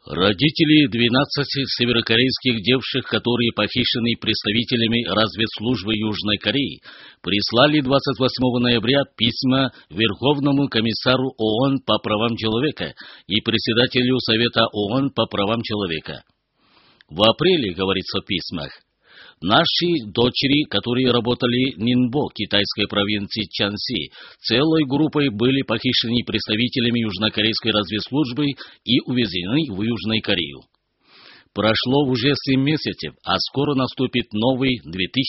Родители 12 северокорейских девушек, которые похищены представителями разведслужбы Южной Кореи, прислали 28 ноября письма Верховному комиссару ООН по правам человека и председателю Совета ООН по правам человека. В апреле, говорится в письмах, наши дочери, которые работали в Нинбо, китайской провинции Чанси, целой группой были похищены представителями южнокорейской разведслужбы и увезены в Южную Корею. Прошло уже 7 месяцев, а скоро наступит новый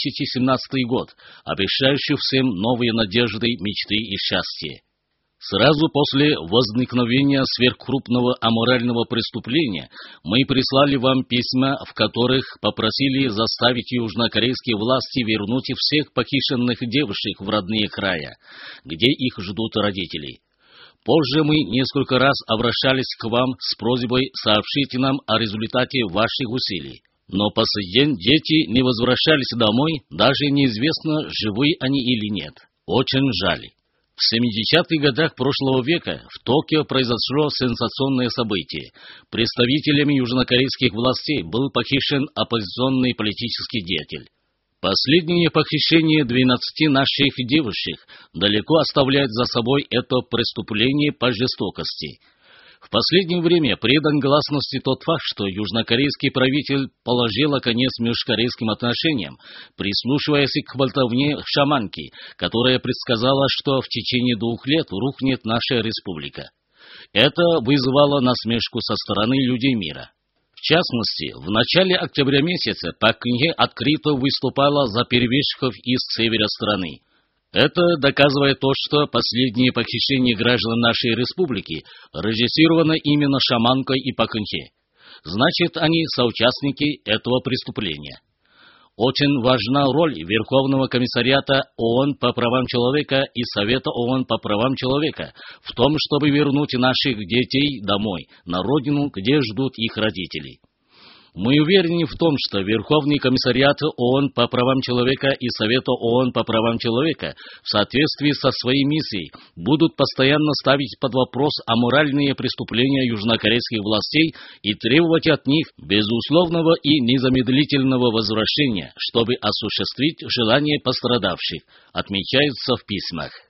2017 год, обещающий всем новые надежды, мечты и счастье. Сразу после возникновения сверхкрупного аморального преступления мы прислали вам письма, в которых попросили заставить южнокорейские власти вернуть всех похищенных девушек в родные края, где их ждут родители. Позже мы несколько раз обращались к вам с просьбой сообщить нам о результате ваших усилий. Но по сей день дети не возвращались домой, даже неизвестно, живы они или нет. Очень жаль. В 70-х годах прошлого века в Токио произошло сенсационное событие. Представителями южнокорейских властей был похищен оппозиционный политический деятель. Последнее похищение 12 наших девушек далеко оставляет за собой это преступление по жестокости. В последнее время предан гласности тот факт, что южнокорейский правитель положил конец межкорейским отношениям, прислушиваясь к болтовне шаманки, которая предсказала, что в течение 2 лет рухнет наша республика. Это вызвало насмешку со стороны людей мира. В частности, в начале октября месяца Пак Кын Хе открыто выступала за перебежчиков из севера страны. Это доказывает то, что последнее похищение граждан нашей республики режиссировано именно шаманкой и Пак Кын Хе. Значит, они соучастники этого преступления. Очень важна роль Верховного комиссариата ООН по правам человека и Совета ООН по правам человека в том, чтобы вернуть наших детей домой, на родину, где ждут их родители. Мы уверены в том, что Верховный комиссариат ООН по правам человека и Совета ООН по правам человека в соответствии со своей миссией будут постоянно ставить под вопрос аморальные преступления южнокорейских властей и требовать от них безусловного и незамедлительного возвращения, чтобы осуществить желания пострадавших, отмечается в письмах.